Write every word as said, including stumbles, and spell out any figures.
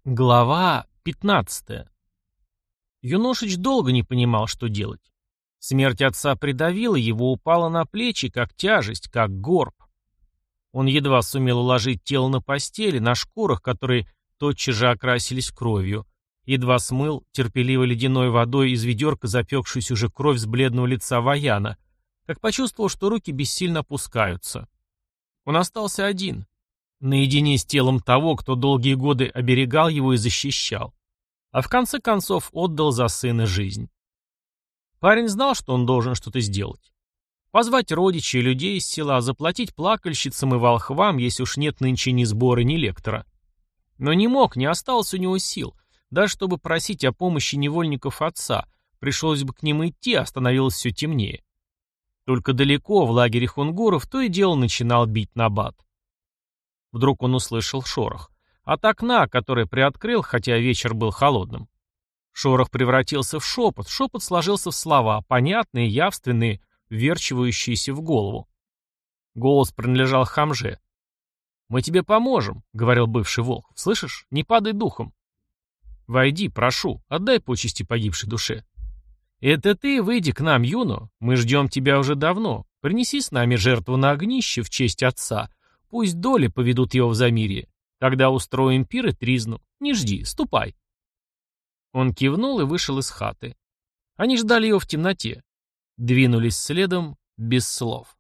Глава пятнадцатая. Юношич долго не понимал, что делать. Смерть отца придавила его, упала на плечи, как тяжесть, как горб. Он едва сумел уложить тело на постели, на шкурах, которые тотчас же окрасились кровью. Едва смыл терпеливо ледяной водой из ведерка запекшуюся уже кровь с бледного лица Ваяна, как почувствовал, что руки бессильно опускаются. Он остался один. Наедине с телом того, кто долгие годы оберегал его и защищал, а в конце концов отдал за сына жизнь. Парень знал, что он должен что-то сделать. Позвать родичей и людей из села, заплатить плакальщицам и волхвам, если уж нет нынче ни сбора, ни лектора. Но не мог, не осталось у него сил, даже чтобы просить о помощи невольников отца, пришлось бы к ним идти, а становилось все темнее. Только далеко, в лагере хунгуров, то и дело начинал бить набат. Вдруг он услышал шорох. От окна, которое приоткрыл, хотя вечер был холодным. Шорох превратился в шепот, шепот сложился в слова, понятные, явственные, вверчивающиеся в голову. Голос принадлежал Хамже. «Мы тебе поможем», — говорил бывший волк. «Слышишь? Не падай духом». «Войди, прошу, отдай почести погибшей душе». «Это ты выйди к нам, Юно, мы ждем тебя уже давно. Принеси с нами жертву на огнище в честь отца. Пусть доли поведут его в замирье. Тогда устроим пир и тризну. Не жди, ступай». Он кивнул и вышел из хаты. Они ждали его в темноте. Двинулись следом без слов.